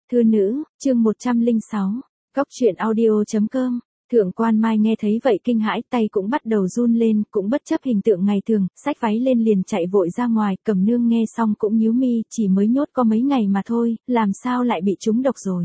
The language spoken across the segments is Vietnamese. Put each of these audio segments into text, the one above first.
Thư nữ, chương 106. Cóc truyện audio.com. Thượng quan Mai nghe thấy vậy kinh hãi, tay cũng bắt đầu run lên, cũng bất chấp hình tượng ngày thường, xách váy lên liền chạy vội ra ngoài. Cẩm Nương nghe xong cũng nhíu mi, chỉ mới nhốt có mấy ngày mà thôi, làm sao lại bị trúng độc rồi?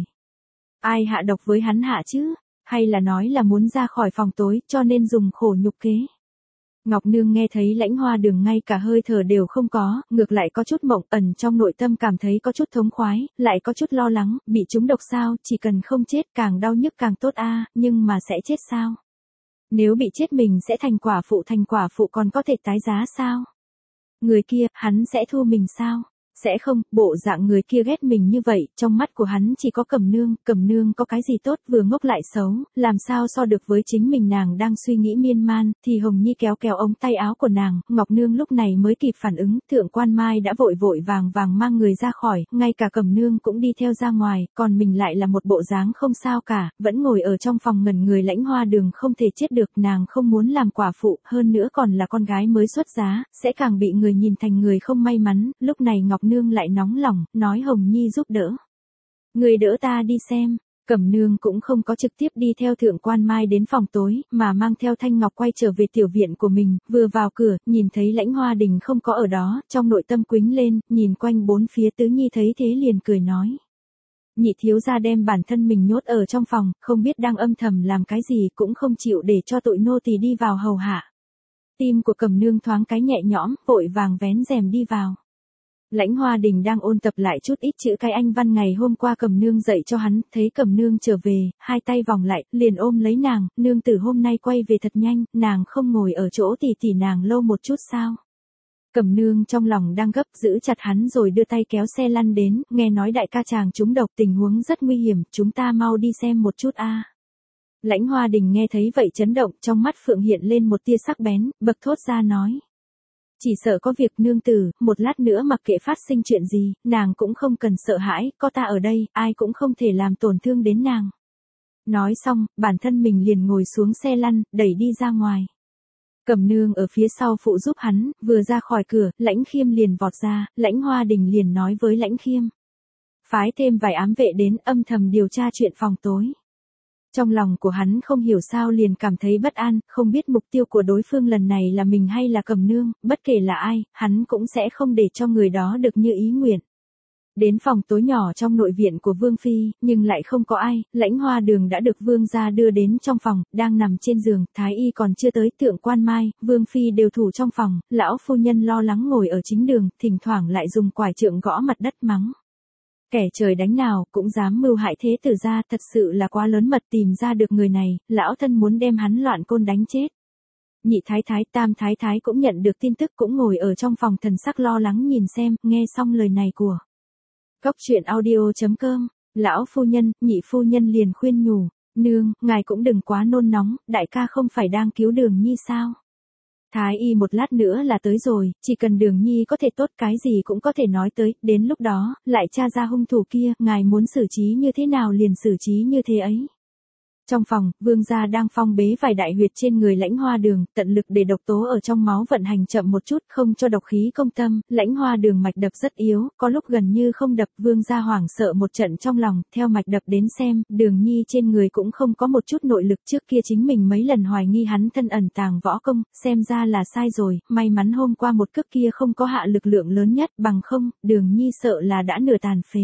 Ai hạ độc với hắn hạ chứ? Hay là nói là muốn ra khỏi phòng tối, cho nên dùng khổ nhục kế? Ngọc Nương nghe thấy Lãnh Hoa Đường ngay cả hơi thở đều không có, ngược lại có chút mộng, ẩn trong nội tâm cảm thấy có chút thống khoái, lại có chút lo lắng, bị trúng độc sao, chỉ cần không chết càng đau nhức càng tốt a, nhưng mà sẽ chết sao? Nếu bị chết mình sẽ thành quả phụ còn có thể tái giá sao? Người kia, hắn sẽ thu mình sao? Sẽ không, bộ dạng người kia ghét mình như vậy, trong mắt của hắn chỉ có Cẩm Nương có cái gì tốt, vừa ngốc lại xấu, làm sao so được với chính mình. Nàng đang suy nghĩ miên man, thì Hồng Nhi kéo kéo ống tay áo của nàng, Ngọc Nương lúc này mới kịp phản ứng, Thượng quan Mai đã vội vàng mang người ra khỏi, ngay cả Cẩm Nương cũng đi theo ra ngoài, còn mình lại là một bộ dáng không sao cả, vẫn ngồi ở trong phòng ngẩn người. Lãnh Hoa Đường không thể chết được, nàng không muốn làm quả phụ, hơn nữa còn là con gái mới xuất giá, sẽ càng bị người nhìn thành người không may mắn. Lúc này Ngọc Nương lại nóng lòng, nói Hồng Nhi giúp đỡ. Người đỡ ta đi xem. Cẩm Nương cũng không có trực tiếp đi theo Thượng quan Mai đến phòng tối, mà mang theo Thanh Ngọc quay trở về tiểu viện của mình, vừa vào cửa, nhìn thấy Lãnh Hoa Đình không có ở đó, trong nội tâm quính lên, nhìn quanh bốn phía. Tứ Nhi thấy thế liền cười nói. Nhị thiếu gia đem bản thân mình nhốt ở trong phòng, không biết đang âm thầm làm cái gì, cũng không chịu để cho tụi nô tỳ đi vào hầu hạ. Tim của Cẩm Nương thoáng cái nhẹ nhõm, vội vàng vén rèm đi vào. Lãnh Hoa Đình đang ôn tập lại chút ít chữ cái Anh văn ngày hôm qua Cẩm Nương dạy cho hắn, thấy Cẩm Nương trở về, hai tay vòng lại, liền ôm lấy nàng, nương tử hôm nay quay về thật nhanh, nàng không ngồi ở chỗ tỷ nàng lâu một chút sao? Cẩm Nương trong lòng đang gấp, giữ chặt hắn rồi đưa tay kéo xe lăn đến, nghe nói đại ca chàng trúng độc, tình huống rất nguy hiểm, chúng ta mau đi xem một chút a. Lãnh Hoa Đình nghe thấy vậy chấn động, trong mắt phượng hiện lên một tia sắc bén, bật thốt ra nói. Chỉ sợ có việc nương tử, một lát nữa mặc kệ phát sinh chuyện gì, nàng cũng không cần sợ hãi, có ta ở đây, ai cũng không thể làm tổn thương đến nàng. Nói xong, bản thân mình liền ngồi xuống xe lăn, đẩy đi ra ngoài. Cẩm Nương ở phía sau phụ giúp hắn, vừa ra khỏi cửa, Lãnh Khiêm liền vọt ra, Lãnh Hoa Đình liền nói với Lãnh Khiêm. Phái thêm vài ám vệ đến, âm thầm điều tra chuyện phòng tối. Trong lòng của hắn không hiểu sao liền cảm thấy bất an, không biết mục tiêu của đối phương lần này là mình hay là Cẩm Nương, bất kể là ai, hắn cũng sẽ không để cho người đó được như ý nguyện. Đến phòng tối nhỏ trong nội viện của Vương Phi, nhưng lại không có ai, Lãnh Hoa Đường đã được Vương gia đưa đến trong phòng, đang nằm trên giường, Thái Y còn chưa tới. Thượng quan Mai, Vương Phi đều thủ trong phòng, lão phu nhân lo lắng ngồi ở chính đường, thỉnh thoảng lại dùng quải trượng gõ mặt đất mắng. Kẻ trời đánh nào cũng dám mưu hại thế tử gia, thật sự là quá lớn mật, tìm ra được người này, lão thân muốn đem hắn loạn côn đánh chết. Nhị thái thái, tam thái thái cũng nhận được tin tức, cũng ngồi ở trong phòng thần sắc lo lắng nhìn xem. Nghe xong lời này của Cóc truyện audio.com, lão phu nhân, nhị phu nhân liền khuyên nhủ, nương, ngài cũng đừng quá nôn nóng, đại ca không phải đang cứu Đường Nhi sao? Thái y một lát nữa là tới rồi, chỉ cần Đường Nhi có thể tốt, cái gì cũng có thể nói tới, đến lúc đó, lại tra ra hung thủ kia, ngài muốn xử trí như thế nào liền xử trí như thế ấy. Trong phòng, Vương gia đang phong bế vài đại huyệt trên người Lãnh Hoa Đường, tận lực để độc tố ở trong máu vận hành chậm một chút, không cho độc khí công tâm. Lãnh Hoa Đường mạch đập rất yếu, có lúc gần như không đập. Vương gia hoảng sợ một trận trong lòng, theo mạch đập đến xem, Đường Nhi trên người cũng không có một chút nội lực. Trước kia chính mình mấy lần hoài nghi hắn thân ẩn tàng võ công, xem ra là sai rồi, may mắn hôm qua một cước kia không có hạ lực lượng lớn nhất, bằng không, Đường Nhi sợ là đã nửa tàn phế.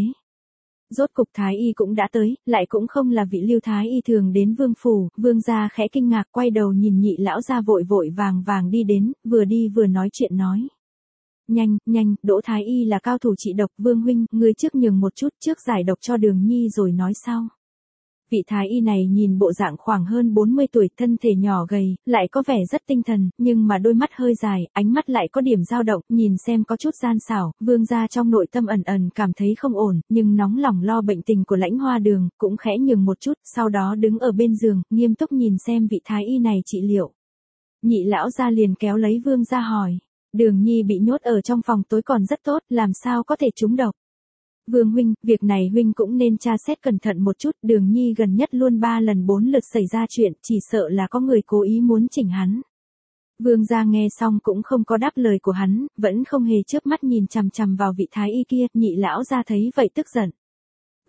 Rốt cục Thái y cũng đã tới, lại cũng không là vị Lưu Thái y thường đến Vương phủ. Vương gia khẽ kinh ngạc, quay đầu nhìn nhị lão gia vội vàng đi đến, vừa đi vừa nói chuyện nói. Nhanh, Đỗ Thái y là cao thủ trị độc, Vương huynh, ngươi trước nhường một chút, trước giải độc cho Đường Nhi rồi nói sau. Vị Thái y này nhìn bộ dạng khoảng hơn 40 tuổi, thân thể nhỏ gầy, lại có vẻ rất tinh thần, nhưng mà đôi mắt hơi dài, ánh mắt lại có điểm dao động, nhìn xem có chút gian xảo. Vương gia trong nội tâm ẩn cảm thấy không ổn, nhưng nóng lòng lo bệnh tình của Lãnh Hoa Đường, cũng khẽ nhường một chút, sau đó đứng ở bên giường, nghiêm túc nhìn xem vị Thái y này trị liệu. Nhị lão gia liền kéo lấy Vương gia hỏi, Đường Nhi bị nhốt ở trong phòng tối còn rất tốt, làm sao có thể trúng độc? Vương huynh, việc này huynh cũng nên tra xét cẩn thận một chút, Đường Nhi gần nhất luôn 3 lần 4 lượt xảy ra chuyện, chỉ sợ là có người cố ý muốn chỉnh hắn. Vương gia nghe xong cũng không có đáp lời của hắn, vẫn không hề chớp mắt nhìn chằm chằm vào vị Thái y kia. Nhị lão gia thấy vậy tức giận.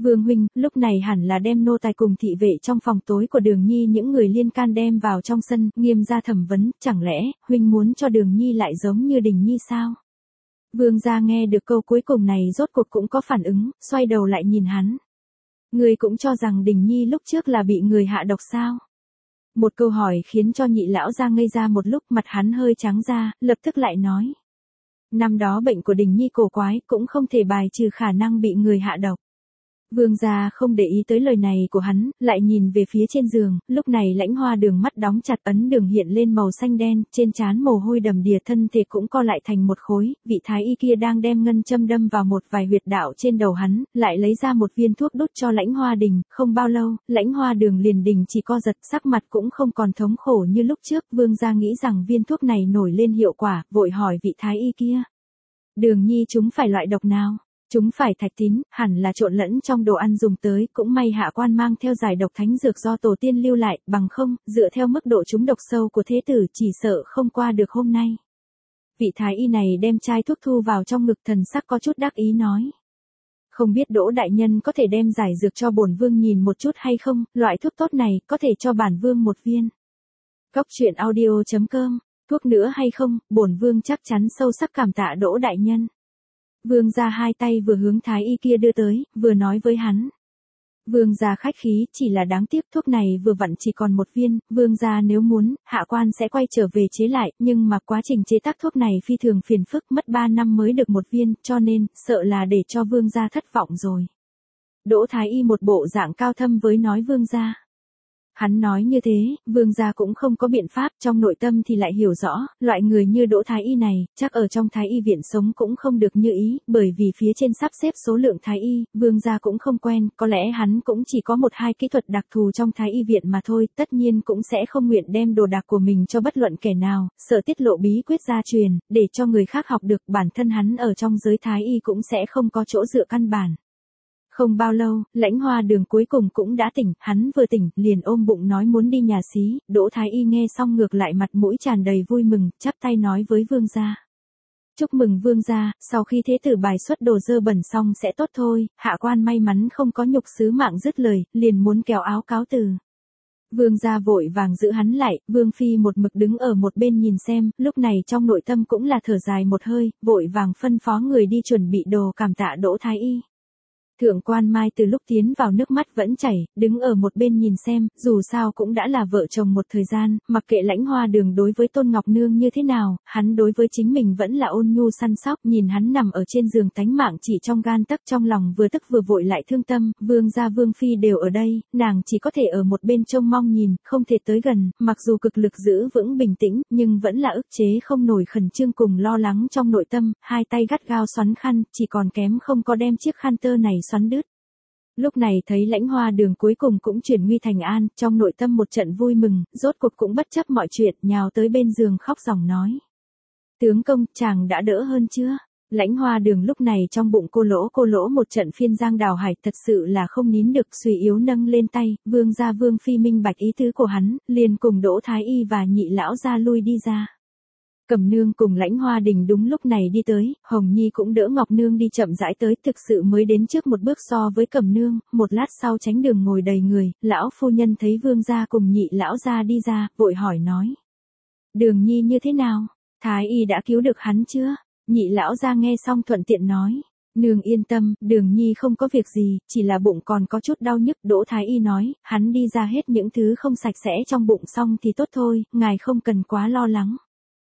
Vương huynh, lúc này hẳn là đem nô tài cùng thị vệ trong phòng tối của Đường Nhi những người liên can đem vào trong sân, nghiêm ra thẩm vấn, chẳng lẽ, huynh muốn cho Đường Nhi lại giống như Đình Nhi sao? Vương gia nghe được câu cuối cùng này rốt cuộc cũng có phản ứng, xoay đầu lại nhìn hắn. Ngươi cũng cho rằng Đình Nhi lúc trước là bị người hạ độc sao? Một câu hỏi khiến cho Nhị lão gia ngây ra một lúc, mặt hắn hơi trắng ra, lập tức lại nói. Năm đó bệnh của Đình Nhi cổ quái, cũng không thể bài trừ khả năng bị người hạ độc. Vương gia không để ý tới lời này của hắn, lại nhìn về phía trên giường, lúc này Lãnh Hoa Đường mắt đóng chặt, ấn đường hiện lên màu xanh đen, trên trán mồ hôi đầm đìa, thân thể cũng co lại thành một khối, vị thái y kia đang đem ngân châm đâm vào một vài huyệt đạo trên đầu hắn, lại lấy ra một viên thuốc đút cho Lãnh Hoa Đình, không bao lâu, Lãnh Hoa Đường liền đình chỉ co giật, sắc mặt cũng không còn thống khổ như lúc trước, Vương gia nghĩ rằng viên thuốc này nổi lên hiệu quả, vội hỏi vị thái y kia. Đường Nhi chúng phải loại độc nào? Chúng phải thạch tín, hẳn là trộn lẫn trong đồ ăn dùng tới, cũng may hạ quan mang theo giải độc thánh dược do tổ tiên lưu lại, bằng không, dựa theo mức độ chúng độc sâu của thế tử chỉ sợ không qua được hôm nay. Vị thái y này đem chai thuốc thu vào trong ngực, thần sắc có chút đắc ý nói. Không biết Đỗ đại nhân có thể đem giải dược cho bổn vương nhìn một chút hay không, loại thuốc tốt này có thể cho bản vương một viên. Cóc truyện audio.com, thuốc nữa hay không, bổn vương chắc chắn sâu sắc cảm tạ Đỗ đại nhân. Vương gia hai tay vừa hướng thái y kia đưa tới, vừa nói với hắn. Vương gia khách khí, chỉ là đáng tiếc thuốc này vừa vặn chỉ còn một viên, vương gia nếu muốn, hạ quan sẽ quay trở về chế lại, nhưng mà quá trình chế tác thuốc này phi thường phiền phức, mất 3 năm mới được một viên, cho nên, sợ là để cho vương gia thất vọng rồi. Đỗ thái y một bộ dạng cao thâm với nói vương gia. Hắn nói như thế, vương gia cũng không có biện pháp, trong nội tâm thì lại hiểu rõ, loại người như Đỗ thái y này, chắc ở trong thái y viện sống cũng không được như ý, bởi vì phía trên sắp xếp số lượng thái y, vương gia cũng không quen, có lẽ hắn cũng chỉ có 1-2 kỹ thuật đặc thù trong thái y viện mà thôi, tất nhiên cũng sẽ không nguyện đem đồ đạc của mình cho bất luận kẻ nào, sợ tiết lộ bí quyết gia truyền, để cho người khác học được, bản thân hắn ở trong giới thái y cũng sẽ không có chỗ dựa căn bản. Không bao lâu, Lãnh Hoa Đường cuối cùng cũng đã tỉnh, hắn vừa tỉnh, liền ôm bụng nói muốn đi nhà xí, Đỗ thái y nghe xong ngược lại mặt mũi tràn đầy vui mừng, chắp tay nói với vương gia. Chúc mừng vương gia, sau khi thế tử bài xuất đồ dơ bẩn xong sẽ tốt thôi, hạ quan may mắn không có nhục sứ mạng, dứt lời, liền muốn kéo áo cáo từ. Vương gia vội vàng giữ hắn lại, vương phi một mực đứng ở một bên nhìn xem, lúc này trong nội tâm cũng là thở dài một hơi, vội vàng phân phó người đi chuẩn bị đồ cảm tạ Đỗ thái y. Thượng quan Mai từ lúc tiến vào nước mắt vẫn chảy, đứng ở một bên nhìn xem, dù sao cũng đã là vợ chồng một thời gian, mặc kệ Lãnh Hoa Đường đối với Tôn Ngọc Nương như thế nào, hắn đối với chính mình vẫn là ôn nhu săn sóc, nhìn hắn nằm ở trên giường tánh mạng chỉ trong gan tấc, trong lòng vừa tức vừa vội lại thương tâm, vương gia vương phi đều ở đây, nàng chỉ có thể ở một bên trông mong nhìn, không thể tới gần, mặc dù cực lực giữ vững bình tĩnh, nhưng vẫn là ức chế không nổi khẩn trương cùng lo lắng trong nội tâm, hai tay gắt gao xoắn khăn, chỉ còn kém không có đem chiếc khăn tơ này xoắn đứt. Lúc này thấy Lãnh Hoa Đường cuối cùng cũng chuyển nguy thành an, trong nội tâm một trận vui mừng, rốt cuộc cũng bất chấp mọi chuyện, nhào tới bên giường khóc ròng nói. Tướng công, chàng đã đỡ hơn chưa? Lãnh Hoa Đường lúc này trong bụng cô lỗ một trận phiên giang đào hải, thật sự là không nín được, suy yếu nâng lên tay, vương gia vương phi minh bạch ý tứ của hắn, liền cùng Đỗ thái y và Nhị lão gia lui đi ra. Cẩm Nương cùng Lãnh Hoa Đình đúng lúc này đi tới, Hồng Nhi cũng đỡ Ngọc Nương đi chậm rãi tới, thực sự mới đến trước một bước so với Cẩm Nương, một lát sau tránh đường ngồi đầy người, lão phu nhân thấy vương gia cùng Nhị lão gia đi ra, vội hỏi nói. Đường Nhi như thế nào? Thái y đã cứu được hắn chưa? Nhị lão gia nghe xong thuận tiện nói. Nương yên tâm, Đường Nhi không có việc gì, chỉ là bụng còn có chút đau nhức. Đỗ thái y nói, hắn đi ra hết những thứ không sạch sẽ trong bụng xong thì tốt thôi, ngài không cần quá lo lắng.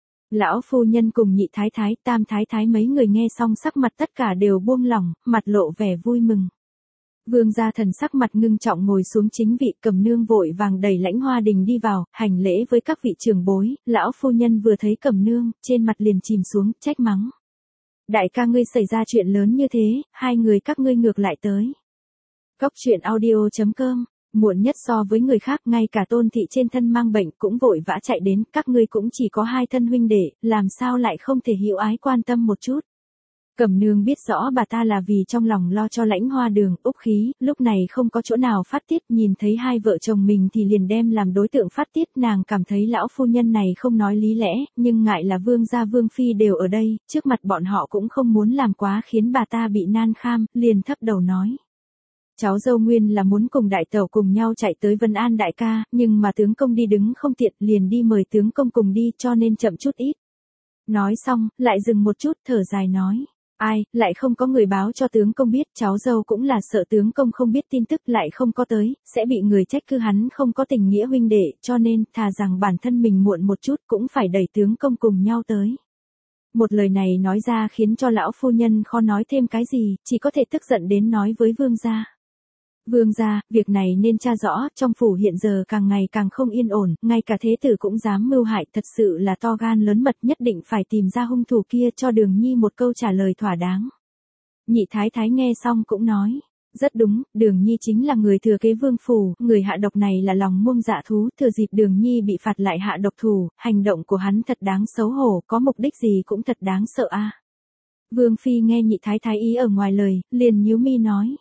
Lão phu nhân cùng Nhị thái thái, Tam thái thái mấy người nghe xong sắc mặt tất cả đều buông lỏng, mặt lộ vẻ vui mừng. Vương gia thần sắc mặt ngưng trọng ngồi xuống chính vị, Cẩm Nương vội vàng đẩy Lãnh Hoa Đình đi vào, hành lễ với các vị trưởng bối, lão phu nhân vừa thấy Cẩm Nương, trên mặt liền chìm xuống, trách mắng. Đại ca ngươi xảy ra chuyện lớn như thế, hai người các ngươi ngược lại tới. Cóc truyện audio.com, muộn nhất so với người khác, ngay cả Tôn thị trên thân mang bệnh cũng vội vã chạy đến, các ngươi cũng chỉ có hai thân huynh đệ, làm sao lại không thể hiểu ái quan tâm một chút. Cẩm Nương biết rõ bà ta là vì trong lòng lo cho Lãnh Hoa Đường, úc khí, lúc này không có chỗ nào phát tiết, nhìn thấy hai vợ chồng mình thì liền đem làm đối tượng phát tiết, nàng cảm thấy lão phu nhân này không nói lý lẽ, nhưng ngại là vương gia vương phi đều ở đây, trước mặt bọn họ cũng không muốn làm quá khiến bà ta bị nan kham, liền thấp đầu nói. cháu dâu nguyên là muốn cùng đại tẩu cùng nhau chạy tới Vân An đại ca, nhưng mà tướng công đi đứng không tiện liền đi mời tướng công cùng đi cho nên chậm chút ít. Nói xong, lại dừng một chút thở dài nói. Ai, lại không có người báo cho tướng công biết, cháu dâu cũng là sợ tướng công không biết tin tức lại không có tới, sẽ bị người trách cứ hắn không có tình nghĩa huynh đệ, cho nên thà rằng bản thân mình muộn một chút cũng phải đẩy tướng công cùng nhau tới. Một lời này nói ra khiến cho lão phu nhân khó nói thêm cái gì, chỉ có thể tức giận đến nói với vương gia. Vương gia, việc này nên tra rõ, trong phủ hiện giờ càng ngày càng không yên ổn, ngay cả thế tử cũng dám mưu hại, thật sự là to gan lớn mật, nhất định phải tìm ra hung thủ kia cho Đường Nhi một câu trả lời thỏa đáng. Nhị thái thái nghe xong cũng nói, rất đúng, Đường Nhi chính là người thừa kế vương phủ, người hạ độc này là lòng muông dạ thú, thừa dịp Đường Nhi bị phạt lại hạ độc thủ, hành động của hắn thật đáng xấu hổ, có mục đích gì cũng thật đáng sợ a. Vương phi nghe nhị thái thái ý ở ngoài lời, liền nhíu mi nói.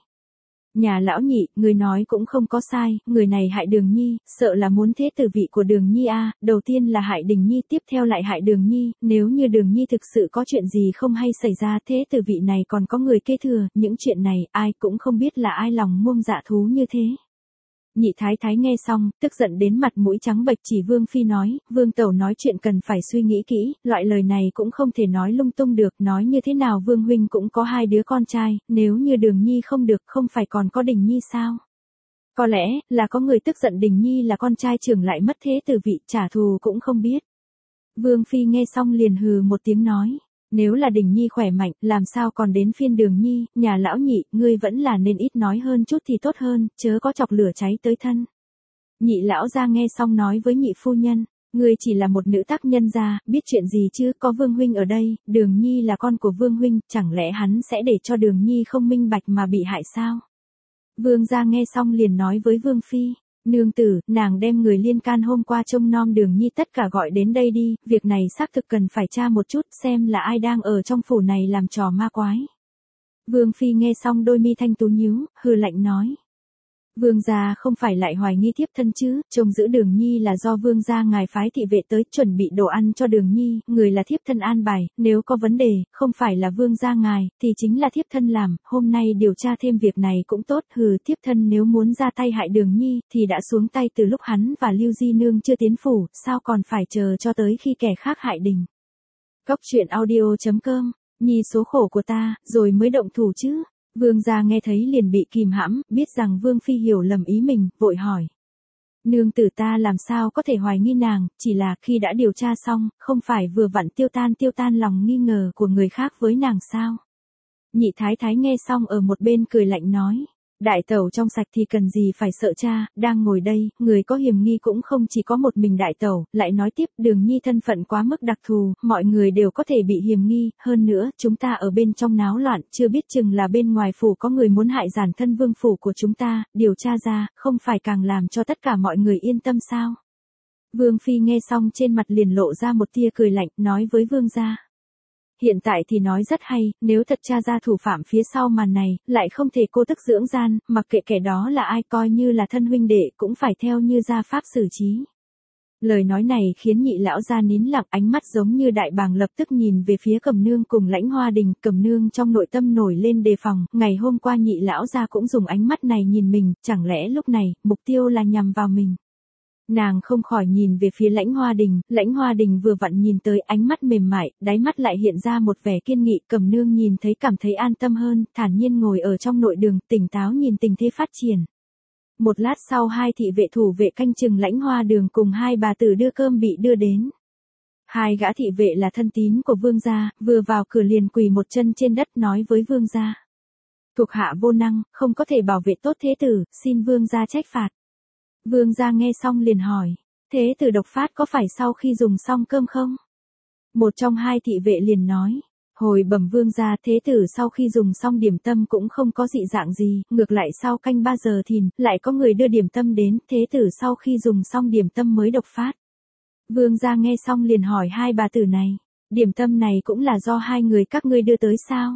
Nhà lão nhị, người nói cũng không có sai, người này hại Đường Nhi, sợ là muốn thế tử vị của Đường Nhi a, đầu tiên là hại Đình Nhi, tiếp theo lại hại Đường Nhi, nếu như Đường Nhi thực sự có chuyện gì không hay xảy ra, thế tử vị này còn có người kế thừa, những chuyện này ai cũng không biết là ai lòng muông dạ thú như thế. Nhị thái thái nghe xong, tức giận đến mặt mũi trắng bệch chỉ Vương phi nói, Vương tẩu nói chuyện cần phải suy nghĩ kỹ, loại lời này cũng không thể nói lung tung được, nói như thế nào Vương huynh cũng có 2 đứa con trai, nếu như Đường Nhi không được không phải còn có Đình Nhi sao? Có lẽ là có người tức giận Đình Nhi là con trai trưởng lại mất thế tử vị, trả thù cũng không biết. Vương phi nghe xong liền hừ một tiếng nói. Nếu là Đình Nhi khỏe mạnh, làm sao còn đến phiên Đường Nhi, nhà lão nhị, ngươi vẫn là nên ít nói hơn chút thì tốt hơn, chớ có chọc lửa cháy tới thân. Nhị lão gia nghe xong nói với nhị phu nhân, ngươi chỉ là một nữ tác nhân gia, biết chuyện gì chứ, có Vương huynh ở đây, Đường Nhi là con của Vương huynh, chẳng lẽ hắn sẽ để cho Đường Nhi không minh bạch mà bị hại sao? Vương gia nghe xong liền nói với Vương phi. Nương tử, nàng đem người liên can hôm qua trông nom Đường Nhi tất cả gọi đến đây đi, việc này xác thực cần phải tra một chút xem là ai đang ở trong phủ này làm trò ma quái. Vương phi nghe xong đôi mi thanh tú nhíu, hừ lạnh nói. Vương gia không phải lại hoài nghi thiếp thân chứ, trông giữ Đường Nhi là do vương gia ngài phái thị vệ tới chuẩn bị đồ ăn cho Đường Nhi, người là thiếp thân an bài, nếu có vấn đề, không phải là vương gia ngài, thì chính là thiếp thân làm, hôm nay điều tra thêm việc này cũng tốt, thiếp thân nếu muốn ra tay hại Đường Nhi, thì đã xuống tay từ lúc hắn và Lưu Di Nương chưa tiến phủ, sao còn phải chờ cho tới khi kẻ khác hại Đình. Cóc truyện audio.com, Nhi số khổ của ta, rồi mới động thủ chứ. Vương gia nghe thấy liền bị kìm hãm, biết rằng Vương phi hiểu lầm ý mình, vội hỏi. Nương tử ta làm sao có thể hoài nghi nàng, chỉ là khi đã điều tra xong, không phải vừa vặn tiêu tan lòng nghi ngờ của người khác với nàng sao. Nhị thái thái nghe xong ở một bên cười lạnh nói. Đại tẩu trong sạch thì cần gì phải sợ cha, đang ngồi đây, người có hiểm nghi cũng không chỉ có một mình đại tẩu, lại nói tiếp Đường Nhi thân phận quá mức đặc thù, mọi người đều có thể bị hiểm nghi, hơn nữa, chúng ta ở bên trong náo loạn, chưa biết chừng là bên ngoài phủ có người muốn hại giản thân vương phủ của chúng ta, điều tra ra, không phải càng làm cho tất cả mọi người yên tâm sao. Vương phi nghe xong trên mặt liền lộ ra một tia cười lạnh, nói với vương gia. Hiện tại thì nói rất hay, nếu thật tra ra thủ phạm phía sau màn này, lại không thể cô tức dưỡng gian, mặc kệ kẻ đó là ai coi như là thân huynh đệ cũng phải theo như gia pháp xử trí. Lời nói này khiến nhị lão gia nín lặng, ánh mắt giống như đại bàng lập tức nhìn về phía Cẩm Nương cùng Lãnh Hoa Đình, Cẩm Nương trong nội tâm nổi lên đề phòng, ngày hôm qua nhị lão gia cũng dùng ánh mắt này nhìn mình, chẳng lẽ lúc này, mục tiêu là nhằm vào mình. Nàng không khỏi nhìn về phía Lãnh Hoa Đình vừa vặn nhìn tới ánh mắt mềm mại, đáy mắt lại hiện ra một vẻ kiên nghị, Cẩm Nương nhìn thấy cảm thấy an tâm hơn, thản nhiên ngồi ở trong nội đường, tỉnh táo nhìn tình thế phát triển. Một lát sau 2 thị vệ thủ vệ canh chừng Lãnh Hoa Đường cùng 2 bà tử đưa cơm bị đưa đến. 2 gã thị vệ là thân tín của vương gia, vừa vào cửa liền quỳ một chân trên đất nói với vương gia. Thuộc hạ vô năng, không có thể bảo vệ tốt thế tử, xin vương gia trách phạt. Vương gia nghe xong liền hỏi, thế tử độc phát có phải sau khi dùng xong cơm không? Một trong 2 thị vệ liền nói, hồi bẩm vương gia thế tử sau khi dùng xong điểm tâm cũng không có dị dạng gì, ngược lại sau canh 3 giờ thìn, lại có người đưa điểm tâm đến, thế tử sau khi dùng xong điểm tâm mới độc phát. Vương gia nghe xong liền hỏi 2 bà tử này, điểm tâm này cũng là do 2 người các ngươi đưa tới sao?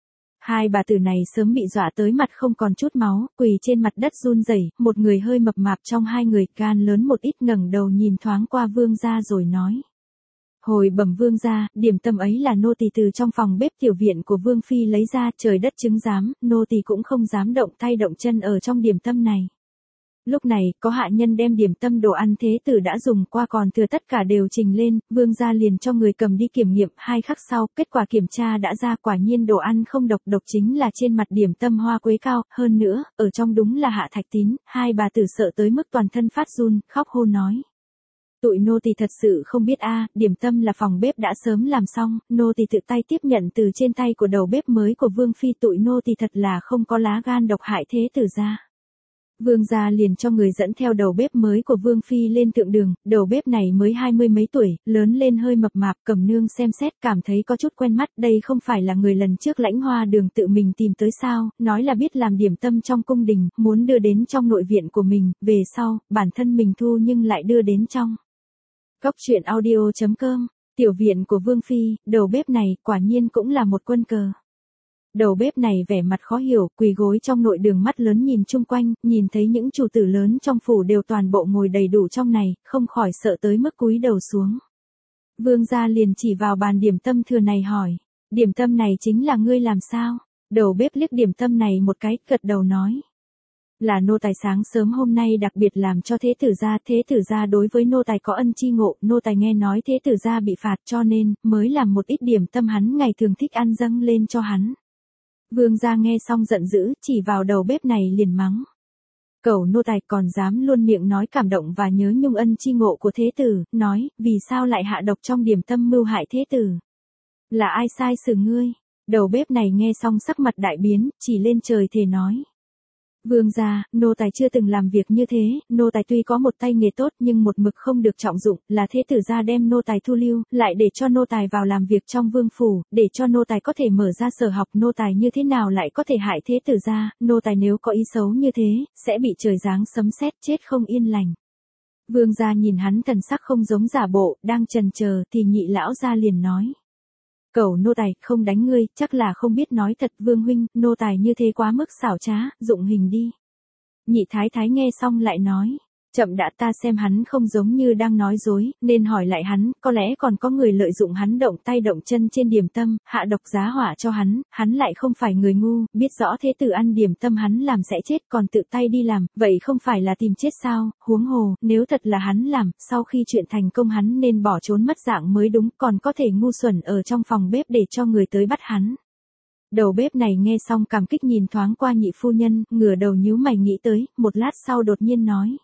2 bà tử này sớm bị dọa tới mặt không còn chút máu, quỳ trên mặt đất run rẩy, một người hơi mập mạp trong 2 người, gan lớn một ít ngẩng đầu nhìn thoáng qua vương gia rồi nói. Hồi bẩm vương gia, điểm tâm ấy là nô tỳ từ trong phòng bếp tiểu viện của vương phi lấy ra, trời đất chứng giám, nô tỳ cũng không dám động tay động chân ở trong điểm tâm này. Lúc này, có hạ nhân đem điểm tâm đồ ăn thế tử đã dùng qua còn thừa tất cả đều trình lên, vương gia liền cho người cầm đi kiểm nghiệm, 2 khắc sau, kết quả kiểm tra đã ra, quả nhiên đồ ăn không độc, độc chính là trên mặt điểm tâm hoa quế cao, hơn nữa, ở trong đúng là Hạ Thạch Tín, hai bà tử sợ tới mức toàn thân phát run, khóc hô nói. Tụi nô tỳ thật sự không biết điểm tâm là phòng bếp đã sớm làm xong, nô tỳ tự tay tiếp nhận từ trên tay của đầu bếp mới của vương phi, tụi nô tỳ thật là không có lá gan độc hại thế tử gia. Vương gia liền cho người dẫn theo đầu bếp mới của vương phi lên thượng đường, đầu bếp này mới 20 mấy tuổi, lớn lên hơi mập mạp, Cẩm Nương xem xét cảm thấy có chút quen mắt, đây không phải là người lần trước Lãnh Hoa Đường tự mình tìm tới sao, nói là biết làm điểm tâm trong cung đình, muốn đưa đến trong nội viện của mình, về sau, bản thân mình thu nhưng lại đưa đến trong. Cóc truyện audio.com, tiểu viện của vương phi, đầu bếp này, quả nhiên cũng là một quân cờ. Đầu bếp này vẻ mặt khó hiểu, quỳ gối trong nội đường mắt lớn nhìn chung quanh, nhìn thấy những chủ tử lớn trong phủ đều toàn bộ ngồi đầy đủ trong này, không khỏi sợ tới mức cúi đầu xuống. Vương gia liền chỉ vào bàn điểm tâm thừa này hỏi, điểm tâm này chính là ngươi làm sao? Đầu bếp liếc điểm tâm này một cái, gật đầu nói. Là nô tài sáng sớm hôm nay đặc biệt làm cho thế tử gia đối với nô tài có ân chi ngộ, nô tài nghe nói thế tử gia bị phạt cho nên, mới làm một ít điểm tâm hắn ngày thường thích ăn dâng lên cho hắn. Vương gia nghe xong giận dữ, chỉ vào đầu bếp này liền mắng. Cẩu nô tài còn dám luôn miệng nói cảm động và nhớ nhung ân chi ngộ của thế tử, nói, vì sao lại hạ độc trong điểm tâm mưu hại thế tử? Là ai sai xử ngươi? Đầu bếp này nghe xong sắc mặt đại biến, chỉ lên trời thề nói. Vương gia, nô tài chưa từng làm việc như thế, nô tài tuy có một tay nghề tốt nhưng một mực không được trọng dụng, là thế tử gia đem nô tài thu lưu, lại để cho nô tài vào làm việc trong vương phủ, để cho nô tài có thể mở ra sở học, nô tài như thế nào lại có thể hại thế tử gia, nô tài nếu có ý xấu như thế, sẽ bị trời giáng sấm sét chết không yên lành. Vương gia nhìn hắn thần sắc không giống giả bộ, đang chần chờ thì nhị lão gia liền nói. Cẩu nô tài, không đánh ngươi, chắc là không biết nói thật vương huynh, nô tài như thế quá mức xảo trá, dụng hình đi. Nhị thái thái nghe xong lại nói, chậm đã, ta xem hắn không giống như đang nói dối, nên hỏi lại hắn, có lẽ còn có người lợi dụng hắn động tay động chân trên điểm tâm, hạ độc giá hỏa cho hắn lại không phải người ngu, biết rõ thế tử ăn điểm tâm hắn làm sẽ chết còn tự tay đi làm, vậy không phải là tìm chết sao, huống hồ, nếu thật là hắn làm, sau khi chuyện thành công hắn nên bỏ trốn mất dạng mới đúng, còn có thể ngu xuẩn ở trong phòng bếp để cho người tới bắt hắn. Đầu bếp này nghe xong cảm kích nhìn thoáng qua nhị phu nhân, ngửa đầu nhíu mày nghĩ tới, một lát sau đột nhiên nói.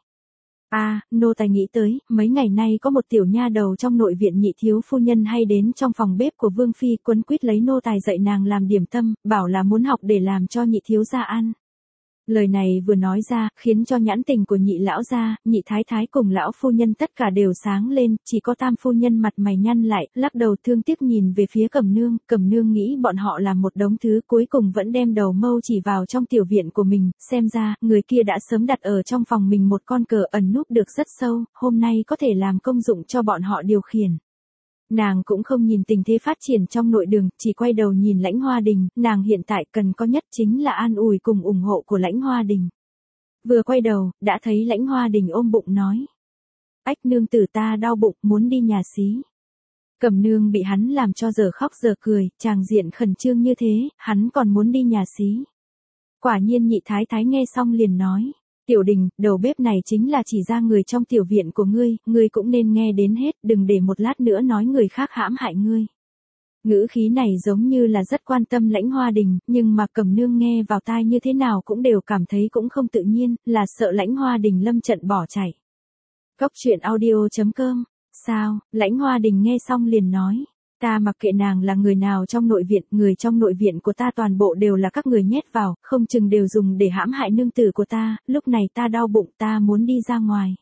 Nô tài nghĩ tới, mấy ngày nay có một tiểu nha đầu trong nội viện nhị thiếu phu nhân hay đến trong phòng bếp của vương phi quấn quýt lấy nô tài dạy nàng làm điểm tâm, bảo là muốn học để làm cho nhị thiếu gia ăn. Lời này vừa nói ra, khiến cho nhãn tình của nhị lão gia, nhị thái thái cùng lão phu nhân tất cả đều sáng lên, chỉ có tam phu nhân mặt mày nhăn lại, lắc đầu thương tiếc nhìn về phía Cẩm Nương nghĩ bọn họ làm một đống thứ cuối cùng vẫn đem đầu mâu chỉ vào trong tiểu viện của mình, xem ra, người kia đã sớm đặt ở trong phòng mình một con cờ ẩn núp được rất sâu, hôm nay có thể làm công dụng cho bọn họ điều khiển. Nàng cũng không nhìn tình thế phát triển trong nội đường, chỉ quay đầu nhìn Lãnh Hoa Đình, nàng hiện tại cần có nhất chính là an ủi cùng ủng hộ của Lãnh Hoa Đình. Vừa quay đầu, đã thấy Lãnh Hoa Đình ôm bụng nói. Ách nương tử ta đau bụng, muốn đi nhà xí. Cẩm Nương bị hắn làm cho giờ khóc giờ cười, tràng diện khẩn trương như thế, hắn còn muốn đi nhà xí. Quả nhiên nhị thái thái nghe xong liền nói. Tiểu Đình, đầu bếp này chính là chỉ ra người trong tiểu viện của ngươi cũng nên nghe đến hết, đừng để một lát nữa nói người khác hãm hại ngươi. Ngữ khí này giống như là rất quan tâm Lãnh Hoa Đình, nhưng mà Cẩm Nương nghe vào tai như thế nào cũng đều cảm thấy cũng không tự nhiên, là sợ Lãnh Hoa Đình lâm trận bỏ chạy. Cóc truyện audio.com, sao, Lãnh Hoa Đình nghe xong liền nói. Ta mặc kệ nàng là người nào trong nội viện, người trong nội viện của ta toàn bộ đều là các người nhét vào, không chừng đều dùng để hãm hại nương tử của ta, lúc này ta đau bụng ta muốn đi ra ngoài.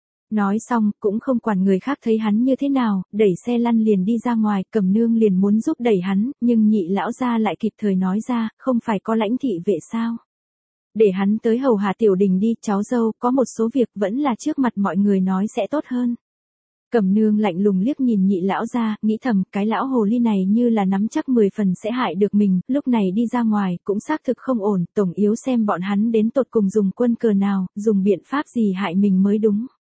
Nói xong, cũng không quản người khác thấy hắn như thế nào, đẩy xe lăn liền đi ra ngoài, Cẩm Nương liền muốn giúp đẩy hắn, nhưng nhị lão gia lại kịp thời nói ra, không phải có Lãnh thị vệ sao. Để hắn tới hầu hạ Tiểu Đình đi, cháu dâu, có một số việc vẫn là trước mặt mọi người nói sẽ tốt hơn. Cẩm Nương lạnh lùng liếc nhìn nhị lão gia, nghĩ thầm, cái lão hồ ly này như là nắm chắc 10 phần sẽ hại được mình, lúc này đi ra ngoài, cũng xác thực không ổn, tổng yếu xem bọn hắn đến tột cùng dùng quân cờ nào, dùng biện pháp gì hại mình mới đúng.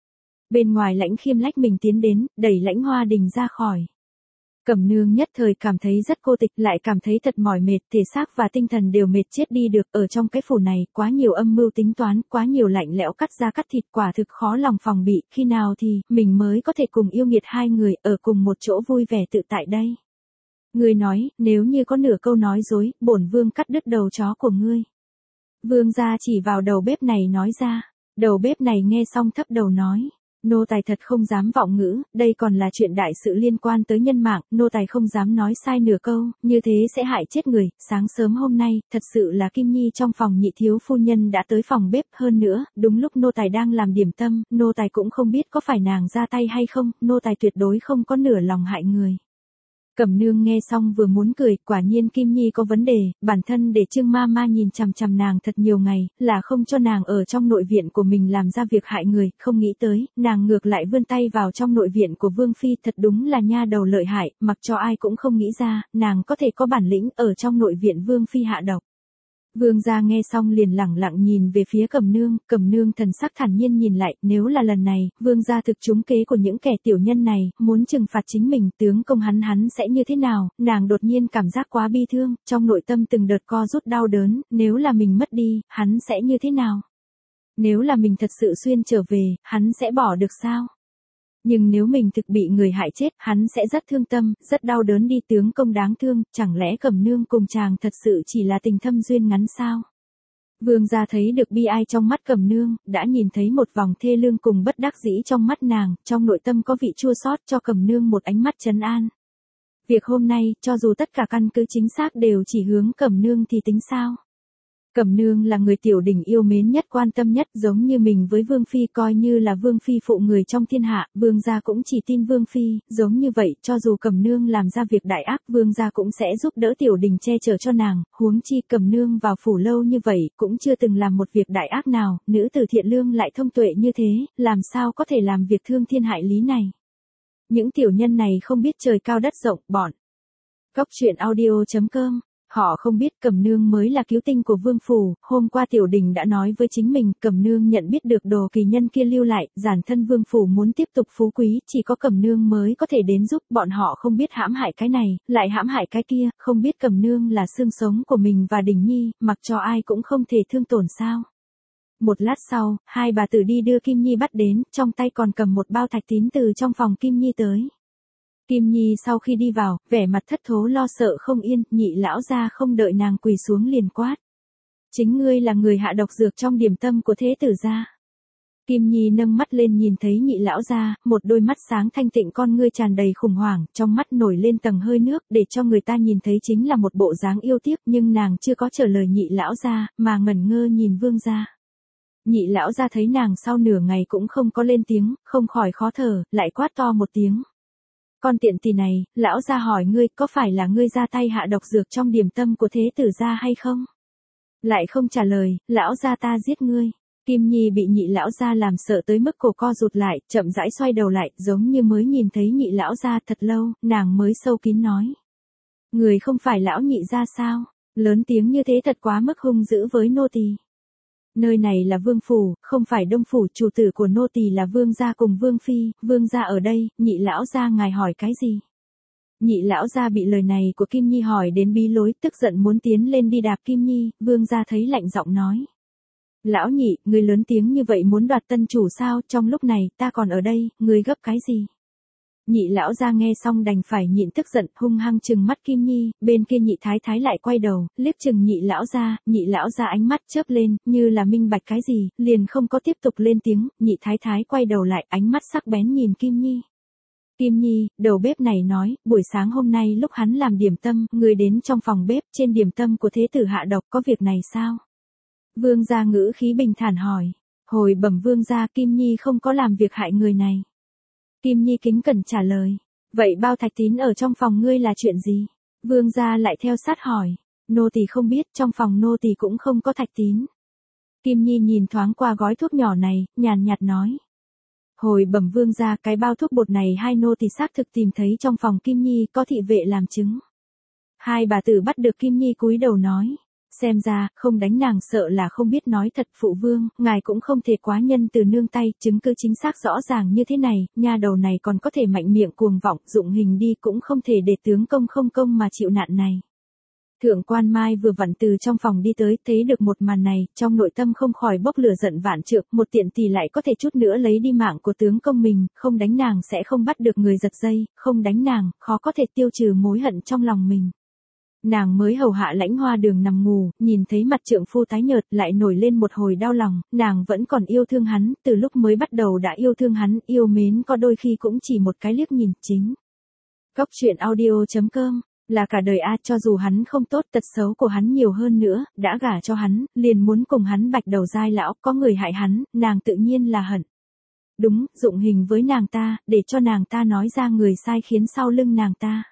Bên ngoài Lãnh Khiêm lách mình tiến đến, đẩy Lãnh Hoa Đình ra khỏi. Cẩm Nương nhất thời cảm thấy rất cô tịch, lại cảm thấy thật mỏi mệt, thể xác và tinh thần đều mệt chết đi được. Ở trong cái phủ này, quá nhiều âm mưu tính toán, quá nhiều lạnh lẽo cắt da cắt thịt, quả thực khó lòng phòng bị. Khi nào thì mình mới có thể cùng yêu nghiệt hai người ở cùng một chỗ vui vẻ tự tại đây? Ngươi nói, nếu như có nửa câu nói dối, bổn vương cắt đứt đầu chó của ngươi. Vương gia chỉ vào đầu bếp này nói ra. Đầu bếp này nghe xong thấp đầu nói. Nô tài thật không dám vọng ngữ, đây còn là chuyện đại sự liên quan tới nhân mạng, nô tài không dám nói sai nửa câu, như thế sẽ hại chết người. Sáng sớm hôm nay, thật sự là Kim Nhi trong phòng Nhị thiếu phu nhân đã tới phòng bếp, hơn nữa, đúng lúc nô tài đang làm điểm tâm, nô tài cũng không biết có phải nàng ra tay hay không, nô tài tuyệt đối không có nửa lòng hại người. Cẩm Nương nghe xong vừa muốn cười, quả nhiên Kim Nhi có vấn đề, bản thân để Trương ma ma nhìn chằm chằm nàng thật nhiều ngày, là không cho nàng ở trong nội viện của mình làm ra việc hại người, không nghĩ tới, nàng ngược lại vươn tay vào trong nội viện của Vương Phi, thật đúng là nha đầu lợi hại, mặc cho ai cũng không nghĩ ra, nàng có thể có bản lĩnh ở trong nội viện Vương Phi hạ độc. Vương gia nghe xong liền lẳng lặng nhìn về phía Cẩm Nương thần sắc thản nhiên nhìn lại, nếu là lần này, Vương gia thực trúng kế của những kẻ tiểu nhân này, muốn trừng phạt chính mình, tướng công hắn sẽ như thế nào, nàng đột nhiên cảm giác quá bi thương, trong nội tâm từng đợt co rút đau đớn, nếu là mình mất đi, hắn sẽ như thế nào? Nếu là mình thật sự xuyên trở về, hắn sẽ bỏ được sao? Nhưng nếu mình thực bị người hại chết, hắn sẽ rất thương tâm, rất đau đớn đi, tướng công đáng thương, chẳng lẽ Cẩm Nương cùng chàng thật sự chỉ là tình thâm duyên ngắn sao? Vương gia thấy được bi ai trong mắt Cẩm Nương, đã nhìn thấy một vòng thê lương cùng bất đắc dĩ trong mắt nàng, trong nội tâm có vị chua xót, cho Cẩm Nương một ánh mắt trấn an. Việc hôm nay, cho dù tất cả căn cứ chính xác đều chỉ hướng Cẩm Nương thì tính sao? Cẩm Nương là người tiểu đình yêu mến nhất, quan tâm nhất, giống như mình với Vương Phi, coi như là Vương Phi phụ người trong thiên hạ, Vương gia cũng chỉ tin Vương Phi, giống như vậy, cho dù Cẩm Nương làm ra việc đại ác, Vương gia cũng sẽ giúp đỡ tiểu đình che chở cho nàng, huống chi Cẩm Nương vào phủ lâu như vậy, cũng chưa từng làm một việc đại ác nào, nữ tử thiện lương lại thông tuệ như thế, làm sao có thể làm việc thương thiên hại lý này. Những tiểu nhân này không biết trời cao đất rộng, bọn. Góc truyện audio.com. Họ không biết Cẩm Nương mới là cứu tinh của Vương phủ, hôm qua tiểu đình đã nói với chính mình, Cẩm Nương nhận biết được đồ kỳ nhân kia lưu lại, giản thân Vương phủ muốn tiếp tục phú quý, chỉ có Cẩm Nương mới có thể đến giúp, bọn họ không biết hãm hại cái này, lại hãm hại cái kia, không biết Cẩm Nương là xương sống của mình và Đình Nhi, mặc cho ai cũng không thể thương tổn sao. Một lát sau, hai bà tử đi đưa Kim Nhi bắt đến, trong tay còn cầm một bao thạch tín từ trong phòng Kim Nhi tới. Kim Nhi sau khi đi vào, vẻ mặt thất thố lo sợ không yên, Nhị lão gia không đợi nàng quỳ xuống liền quát. Chính ngươi là người hạ độc dược trong điểm tâm của thế tử gia. Kim Nhi nâng mắt lên nhìn thấy Nhị lão gia, một đôi mắt sáng thanh tịnh, con ngươi tràn đầy khủng hoảng, trong mắt nổi lên tầng hơi nước, để cho người ta nhìn thấy chính là một bộ dáng yêu tiếc, nhưng nàng chưa có trả lời Nhị lão gia, mà ngẩn ngơ nhìn Vương gia. Nhị lão gia thấy nàng sau nửa ngày cũng không có lên tiếng, không khỏi khó thở, lại quát to một tiếng. Con tiện tỳ này, lão gia hỏi ngươi, có phải là ngươi ra tay hạ độc dược trong điểm tâm của thế tử gia hay không? Lại không trả lời, lão gia ta giết ngươi. Kim Nhi bị Nhị lão gia làm sợ tới mức cổ co rụt lại, chậm rãi xoay đầu lại, giống như mới nhìn thấy Nhị lão gia thật lâu, nàng mới sâu kín nói. Người không phải lão Nhị gia sao? Lớn tiếng như thế thật quá mức hung dữ với nô tỳ. Nơi này là Vương phủ, không phải Đông phủ, chủ tử của nô tỳ là Vương gia cùng Vương Phi, Vương gia ở đây, Nhị lão gia ngài hỏi cái gì? Nhị lão gia bị lời này của Kim Nhi hỏi đến bí lối, tức giận muốn tiến lên đi đạp Kim Nhi, Vương gia thấy lạnh giọng nói. Lão Nhị, người lớn tiếng như vậy muốn đoạt tân chủ sao, trong lúc này, ta còn ở đây, người gấp cái gì? Nhị lão gia nghe xong đành phải nhịn tức giận, hung hăng trừng mắt Kim Nhi, bên kia Nhị thái thái lại quay đầu, liếc chừng Nhị lão gia ánh mắt chớp lên, như là minh bạch cái gì, liền không có tiếp tục lên tiếng, Nhị thái thái quay đầu lại, ánh mắt sắc bén nhìn Kim Nhi. Kim Nhi, đầu bếp này nói, buổi sáng hôm nay lúc hắn làm điểm tâm, người đến trong phòng bếp, trên điểm tâm của thế tử hạ độc, có việc này sao? Vương gia ngữ khí bình thản hỏi. Hồi bẩm vương gia, Kim Nhi không có làm việc hại người này. Kim Nhi kính cẩn trả lời. Vậy bao thạch tín ở trong phòng ngươi là chuyện gì? Vương gia lại theo sát hỏi. Nô tỳ không biết, trong phòng nô tỳ cũng không có thạch tín. Kim Nhi nhìn thoáng qua gói thuốc nhỏ này, nhàn nhạt nói. Hồi bẩm vương gia, cái bao thuốc bột này hai nô tỳ xác thực tìm thấy trong phòng Kim Nhi, có thị vệ làm chứng. Hai bà tử bắt được Kim Nhi cúi đầu nói. Xem ra, không đánh nàng sợ là không biết nói thật. Phụ vương, ngài cũng không thể quá nhân từ nương tay, chứng cứ chính xác rõ ràng như thế này, nha đầu này còn có thể mạnh miệng cuồng vọng, dụng hình đi cũng không thể để tướng công không công mà chịu nạn này. Thượng quan Mai vừa vặn từ trong phòng đi tới, thấy được một màn này, trong nội tâm không khỏi bốc lửa giận vạn trượng, một tiện tỷ lại có thể chút nữa lấy đi mạng của tướng công mình, không đánh nàng sẽ không bắt được người giật dây, không đánh nàng, khó có thể tiêu trừ mối hận trong lòng mình. Nàng mới hầu hạ Lãnh Hoa Đường nằm ngủ, nhìn thấy mặt trượng phu tái nhợt lại nổi lên một hồi đau lòng, nàng vẫn còn yêu thương hắn, từ lúc mới bắt đầu đã yêu thương hắn, yêu mến có đôi khi cũng chỉ một cái liếc nhìn chính. Góc truyện audio.com là cả đời cho dù hắn không tốt, tật xấu của hắn nhiều hơn nữa, đã gả cho hắn, liền muốn cùng hắn bạch đầu dai lão, có người hại hắn, nàng tự nhiên là hận. Đúng, dụng hình với nàng ta, để cho nàng ta nói ra người sai khiến sau lưng nàng ta.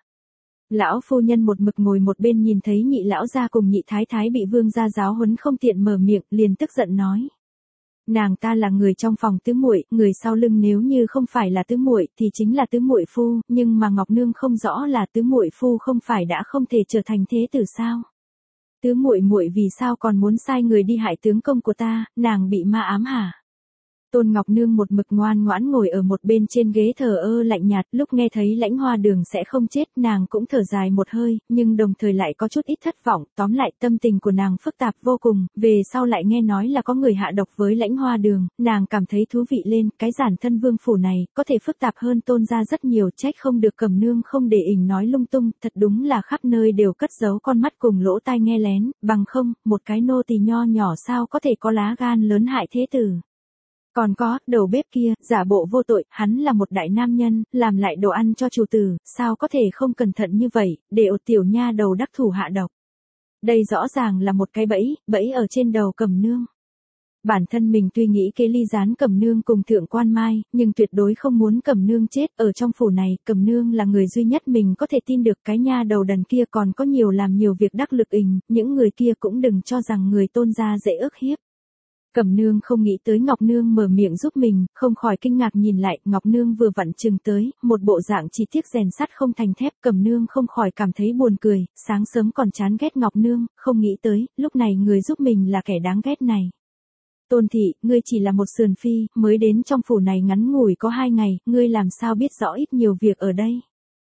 Lão phu nhân một mực ngồi một bên nhìn thấy nhị lão gia cùng nhị thái thái bị vương gia giáo huấn không tiện mở miệng, liền tức giận nói. Nàng ta là người trong phòng tứ muội, người sau lưng nếu như không phải là tứ muội thì chính là tứ muội phu, nhưng mà Ngọc Nương không rõ là tứ muội phu không phải đã không thể trở thành thế tử sao? Tứ muội muội vì sao còn muốn sai người đi hại tướng công của ta, nàng bị ma ám hả? Tôn Ngọc Nương một mực ngoan ngoãn ngồi ở một bên trên ghế thờ ơ lạnh nhạt, lúc nghe thấy Lãnh Hoa Đường sẽ không chết, nàng cũng thở dài một hơi, nhưng đồng thời lại có chút ít thất vọng, tóm lại tâm tình của nàng phức tạp vô cùng, về sau lại nghe nói là có người hạ độc với Lãnh Hoa Đường, nàng cảm thấy thú vị lên, cái giản thân vương phủ này, có thể phức tạp hơn Tôn gia rất nhiều, trách không được Cẩm Nương không để ỉnh nói lung tung, thật đúng là khắp nơi đều cất giấu con mắt cùng lỗ tai nghe lén, bằng không, một cái nô tỳ nho nhỏ sao có thể có lá gan lớn hại thế tử. Còn có, đầu bếp kia, giả bộ vô tội, hắn là một đại nam nhân, làm lại đồ ăn cho chủ tử, sao có thể không cẩn thận như vậy, để tiểu nha đầu đắc thủ hạ độc. Đây rõ ràng là một cái bẫy ở trên đầu Cẩm Nương. Bản thân mình tuy nghĩ kế ly gián Cẩm Nương cùng Thượng quan Mai, nhưng tuyệt đối không muốn Cẩm Nương chết, ở trong phủ này, Cẩm Nương là người duy nhất mình có thể tin được, cái nha đầu đần kia còn có nhiều làm nhiều việc đắc lực ình, những người kia cũng đừng cho rằng người Tôn gia dễ ức hiếp. Cẩm Nương không nghĩ tới Ngọc Nương mở miệng giúp mình, không khỏi kinh ngạc nhìn lại, Ngọc Nương vừa vặn chừng tới, một bộ dạng chỉ tiếc rèn sắt không thành thép, Cẩm Nương không khỏi cảm thấy buồn cười, sáng sớm còn chán ghét Ngọc Nương, không nghĩ tới, lúc này người giúp mình là kẻ đáng ghét này. Tôn thị, ngươi chỉ là một sườn phi, mới đến trong phủ này ngắn ngủi có 2 ngày, ngươi làm sao biết rõ ít nhiều việc ở đây.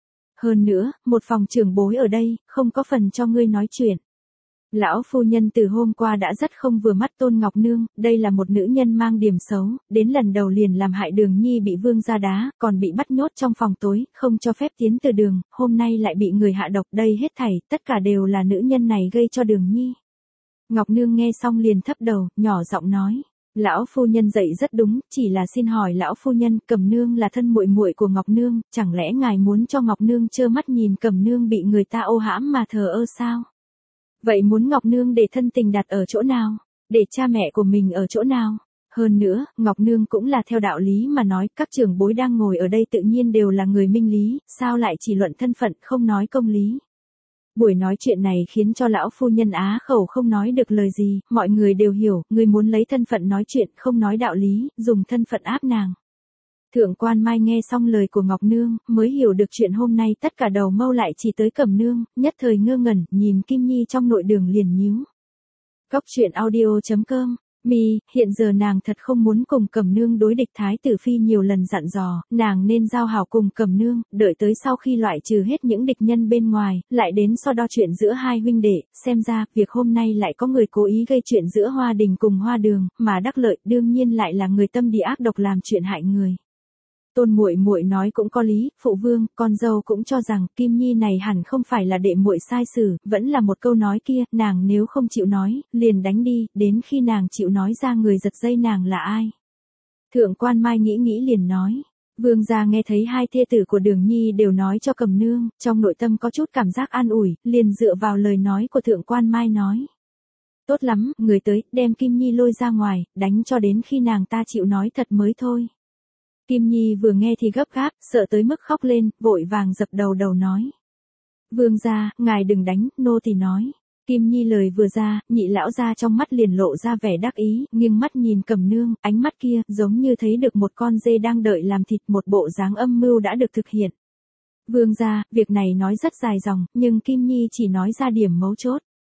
Hơn nữa, một phòng trưởng bối ở đây, không có phần cho ngươi nói chuyện. Lão phu nhân từ hôm qua đã rất không vừa mắt Tôn Ngọc Nương, đây là một nữ nhân mang điểm xấu, đến lần đầu liền làm hại Đường Nhi bị vương gia đá, còn bị bắt nhốt trong phòng tối, không cho phép tiến từ đường, hôm nay lại bị người hạ độc, đây hết thảy, tất cả đều là nữ nhân này gây cho Đường Nhi. Ngọc Nương nghe xong liền thấp đầu, nhỏ giọng nói. Lão phu nhân dạy rất đúng, chỉ là xin hỏi lão phu nhân, Cẩm Nương là thân muội muội của Ngọc Nương, chẳng lẽ ngài muốn cho Ngọc Nương trơ mắt nhìn Cẩm Nương bị người ta ô hãm mà thờ ơ sao? Vậy muốn Ngọc Nương để thân tình đặt ở chỗ nào? Để cha mẹ của mình ở chỗ nào? Hơn nữa, Ngọc Nương cũng là theo đạo lý mà nói, các trưởng bối đang ngồi ở đây tự nhiên đều là người minh lý, sao lại chỉ luận thân phận không nói công lý? Buổi nói chuyện này khiến cho lão phu nhân á khẩu không nói được lời gì, mọi người đều hiểu, người muốn lấy thân phận nói chuyện không nói đạo lý, dùng thân phận áp nàng. Thượng quan Mai nghe xong lời của Ngọc Nương, mới hiểu được chuyện hôm nay, tất cả đầu mâu lại chỉ tới Cẩm Nương, nhất thời ngơ ngẩn, nhìn Kim Nhi trong nội đường liền nhíu. Góc truyện audio.com hiện giờ nàng thật không muốn cùng Cẩm Nương đối địch, Thái tử phi nhiều lần dặn dò, nàng nên giao hảo cùng Cẩm Nương, đợi tới sau khi loại trừ hết những địch nhân bên ngoài, lại đến so đo chuyện giữa hai huynh đệ, xem ra, việc hôm nay lại có người cố ý gây chuyện giữa Hoa Đình cùng Hoa Đường, mà đắc lợi đương nhiên lại là người tâm địa ác độc làm chuyện hại người. Tôn muội muội nói cũng có lý, phụ vương, con dâu cũng cho rằng Kim Nhi này hẳn không phải là đệ muội sai xử, vẫn là một câu nói kia, nàng nếu không chịu nói, liền đánh đi, đến khi nàng chịu nói ra người giật dây nàng là ai. Thượng quan Mai nghĩ liền nói, vương gia nghe thấy hai thê tử của Đường Nhi đều nói cho Cẩm Nương, trong nội tâm có chút cảm giác an ủi, liền dựa vào lời nói của Thượng quan Mai nói. Tốt lắm, người tới, đem Kim Nhi lôi ra ngoài, đánh cho đến khi nàng ta chịu nói thật mới thôi. Kim Nhi vừa nghe thì gấp gáp, sợ tới mức khóc lên, vội vàng dập đầu nói. Vương gia, ngài đừng đánh, nô tỳ nói. Kim Nhi lời vừa ra, nhị lão gia trong mắt liền lộ ra vẻ đắc ý, nghiêng mắt nhìn Cẩm Nương, ánh mắt kia, giống như thấy được một con dê đang đợi làm thịt, một bộ dáng âm mưu đã được thực hiện. Vương gia, việc này nói rất dài dòng, nhưng Kim Nhi chỉ nói ra điểm mấu chốt.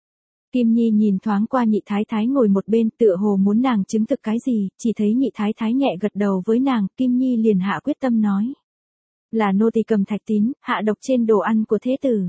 Kim Nhi nhìn thoáng qua nhị thái thái ngồi một bên tựa hồ muốn nàng chứng thực cái gì, chỉ thấy nhị thái thái nhẹ gật đầu với nàng, Kim Nhi liền hạ quyết tâm nói. Là nô tỳ cầm thạch tín, hạ độc trên đồ ăn của thế tử.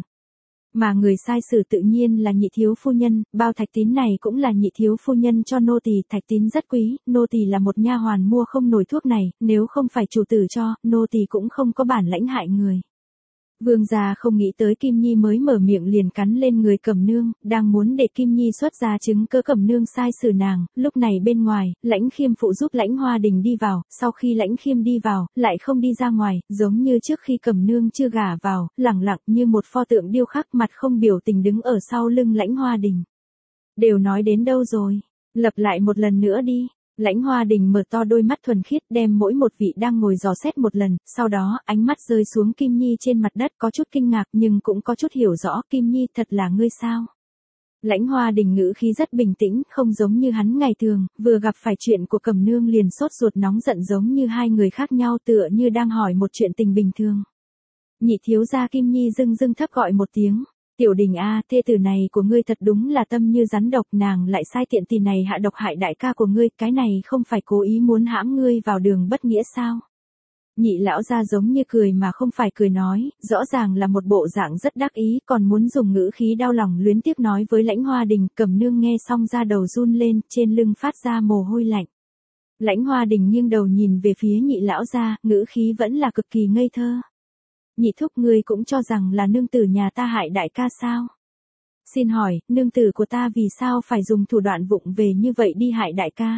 Mà người sai xử tự nhiên là nhị thiếu phu nhân, bao thạch tín này cũng là nhị thiếu phu nhân cho nô tỳ, thạch tín rất quý, nô tỳ là một nha hoàn mua không nổi thuốc này, nếu không phải chủ tử cho, nô tỳ cũng không có bản lãnh hại người. Vương gia không nghĩ tới Kim Nhi mới mở miệng liền cắn lên người Cẩm Nương, đang muốn để Kim Nhi xuất ra chứng cớ Cẩm Nương sai xử nàng, lúc này bên ngoài, Lãnh Khiêm phụ giúp Lãnh Hoa Đình đi vào, sau khi Lãnh Khiêm đi vào, lại không đi ra ngoài, giống như trước khi Cẩm Nương chưa gả vào, lẳng lặng như một pho tượng điêu khắc mặt không biểu tình đứng ở sau lưng Lãnh Hoa Đình. Đều nói đến đâu rồi? Lặp lại một lần nữa đi. Lãnh Hoa Đình mở to đôi mắt thuần khiết đem mỗi một vị đang ngồi dò xét một lần, sau đó ánh mắt rơi xuống Kim Nhi trên mặt đất có chút kinh ngạc nhưng cũng có chút hiểu rõ Kim Nhi thật là ngươi sao. Lãnh Hoa Đình ngữ khí rất bình tĩnh, không giống như hắn ngày thường, vừa gặp phải chuyện của Cẩm Nương liền sốt ruột nóng giận giống như hai người khác nhau tựa như đang hỏi một chuyện tình bình thường. Nhị thiếu gia Kim Nhi dưng dưng thấp gọi một tiếng. Tiểu Đình a, thê tử này của ngươi thật đúng là tâm như rắn độc, nàng lại sai tiện tỳ này hạ độc hại đại ca của ngươi, cái này không phải cố ý muốn hãm ngươi vào đường bất nghĩa sao? Nhị lão gia giống như cười mà không phải cười nói, rõ ràng là một bộ dạng rất đắc ý, còn muốn dùng ngữ khí đau lòng luyến tiếc nói với Lãnh Hoa Đình. Cẩm Nương nghe xong da đầu run lên, trên lưng phát ra mồ hôi lạnh. Lãnh Hoa Đình nghiêng đầu nhìn về phía nhị lão gia, ngữ khí vẫn là cực kỳ ngây thơ. Nhị thúc ngươi cũng cho rằng là nương tử nhà ta hại đại ca sao? Xin hỏi, nương tử của ta vì sao phải dùng thủ đoạn vụng về như vậy đi hại đại ca?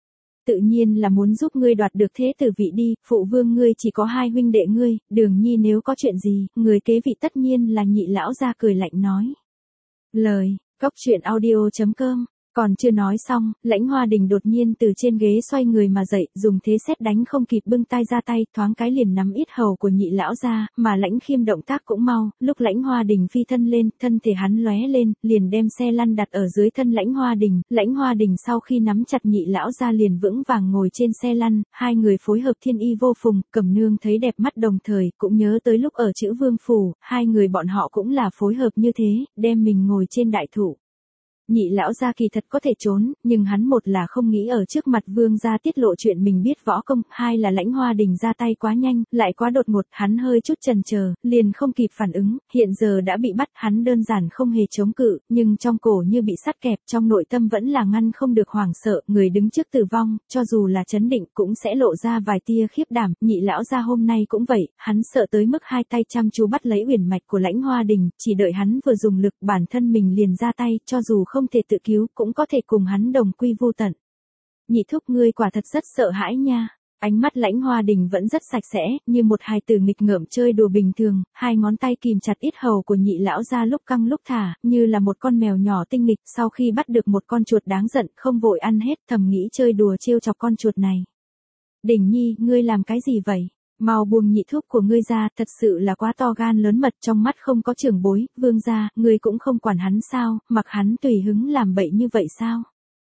Tự nhiên là muốn giúp ngươi đoạt được thế tử vị đi, phụ vương ngươi chỉ có hai huynh đệ ngươi, Đường Nhi nếu có chuyện gì, người kế vị tất nhiên là nhị lão gia cười lạnh nói. Lời, coctruyện.audio.com. Còn chưa nói xong, Lãnh Hoa Đình đột nhiên từ trên ghế xoay người mà dậy, dùng thế sét đánh không kịp bưng tay ra tay, thoáng cái liền nắm yết hầu của nhị lão ra, mà Lãnh Khiêm động tác cũng mau, lúc Lãnh Hoa Đình phi thân lên, thân thể hắn lóe lên, liền đem xe lăn đặt ở dưới thân Lãnh Hoa Đình sau khi nắm chặt nhị lão ra liền vững vàng ngồi trên xe lăn, hai người phối hợp thiên y vô phùng, Cẩm Nương thấy đẹp mắt đồng thời, cũng nhớ tới lúc ở Chữ Vương phủ, hai người bọn họ cũng là phối hợp như thế, đem mình ngồi trên đại thụ. Nhị lão gia kỳ thật có thể trốn, nhưng hắn một là không nghĩ ở trước mặt vương gia tiết lộ chuyện mình biết võ công, hai là Lãnh Hoa Đình ra tay quá nhanh, lại quá đột ngột, hắn hơi chút chần chờ, liền không kịp phản ứng, hiện giờ đã bị bắt, hắn đơn giản không hề chống cự, nhưng trong cổ như bị sắt kẹp, trong nội tâm vẫn là ngăn không được hoảng sợ, người đứng trước tử vong, cho dù là chấn định cũng sẽ lộ ra vài tia khiếp đảm, nhị lão gia hôm nay cũng vậy, hắn sợ tới mức hai tay chăm chú bắt lấy uyển mạch của Lãnh Hoa Đình, chỉ đợi hắn vừa dùng lực bản thân mình liền ra tay, cho dù không thể tự cứu, cũng có thể cùng hắn đồng quy vu tận. Nhị thúc ngươi quả thật rất sợ hãi nha. Ánh mắt Lãnh Hoa Đình vẫn rất sạch sẽ, như một hài tử nghịch ngợm chơi đùa bình thường, hai ngón tay kìm chặt yết hầu của nhị lão ra lúc căng lúc thả, như là một con mèo nhỏ tinh nghịch, sau khi bắt được một con chuột đáng giận, không vội ăn hết, thầm nghĩ chơi đùa trêu chọc con chuột này. Đình Nhi, ngươi làm cái gì vậy? Mau buông nhị thúc của ngươi ra, thật sự là quá to gan lớn mật, trong mắt không có trưởng bối, vương gia, ngươi cũng không quản hắn sao, mặc hắn tùy hứng làm bậy như vậy sao?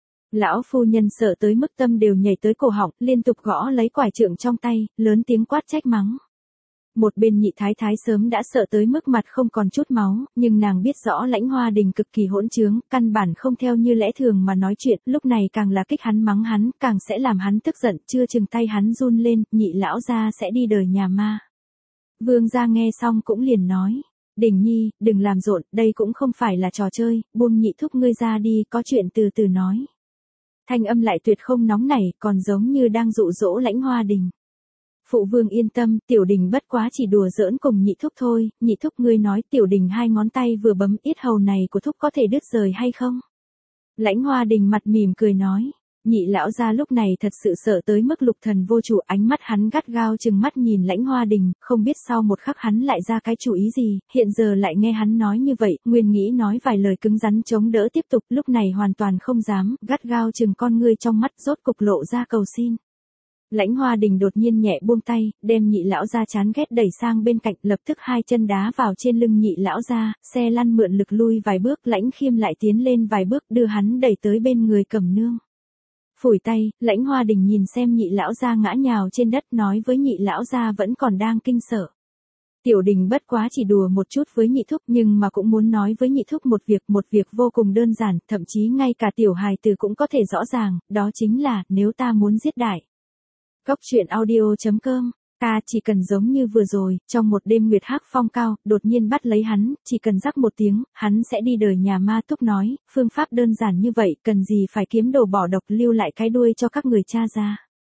Lão phu nhân sợ tới mức tâm đều nhảy tới cổ họng, liên tục gõ lấy quải trượng trong tay, lớn tiếng quát trách mắng. Một bên nhị thái thái sớm đã sợ tới mức mặt không còn chút máu, nhưng nàng biết rõ Lãnh Hoa Đình cực kỳ hỗn trướng, căn bản không theo như lẽ thường mà nói chuyện, lúc này càng là kích hắn mắng hắn, càng sẽ làm hắn tức giận, chưa chừng tay hắn run lên, nhị lão gia sẽ đi đời nhà ma. Vương gia nghe xong cũng liền nói, Đình Nhi, đừng làm rộn, đây cũng không phải là trò chơi, buông nhị thúc ngươi ra đi, có chuyện từ từ nói. Thanh âm lại tuyệt không nóng nảy, còn giống như đang dụ dỗ Lãnh Hoa Đình. Phụ vương yên tâm, Tiểu Đình bất quá chỉ đùa giỡn cùng nhị thúc thôi, nhị thúc ngươi nói Tiểu Đình hai ngón tay vừa bấm yết hầu này của thúc có thể đứt rời hay không? Lãnh Hoa Đình mặt mỉm cười nói, nhị lão gia lúc này thật sự sợ tới mức lục thần vô chủ, ánh mắt hắn gắt gao chừng mắt nhìn Lãnh Hoa Đình, không biết sau một khắc hắn lại ra cái chủ ý gì, hiện giờ lại nghe hắn nói như vậy, nguyên nghĩ nói vài lời cứng rắn chống đỡ tiếp tục, lúc này hoàn toàn không dám, gắt gao chừng con ngươi trong mắt rốt cục lộ ra cầu xin. Lãnh Hoa Đình đột nhiên nhẹ buông tay, đem nhị lão gia chán ghét đẩy sang bên cạnh, lập tức hai chân đá vào trên lưng nhị lão gia, xe lăn mượn lực lui vài bước, Lãnh Khiêm lại tiến lên vài bước đưa hắn đẩy tới bên người Cẩm Nương. Phủi tay, Lãnh Hoa Đình nhìn xem nhị lão gia ngã nhào trên đất nói với nhị lão gia vẫn còn đang kinh sợ. Tiểu Đình bất quá chỉ đùa một chút với nhị thúc nhưng mà cũng muốn nói với nhị thúc một việc vô cùng đơn giản, thậm chí ngay cả tiểu hài tử cũng có thể rõ ràng, đó chính là, nếu ta muốn giết đại. Cốc truyện audio.com, ta chỉ cần giống như vừa rồi, trong một đêm nguyệt hắc phong cao, đột nhiên bắt lấy hắn, chỉ cần rắc một tiếng, hắn sẽ đi đời nhà ma túc nói, phương pháp đơn giản như vậy, cần gì phải kiếm đồ bỏ độc lưu lại cái đuôi cho các người cha ra.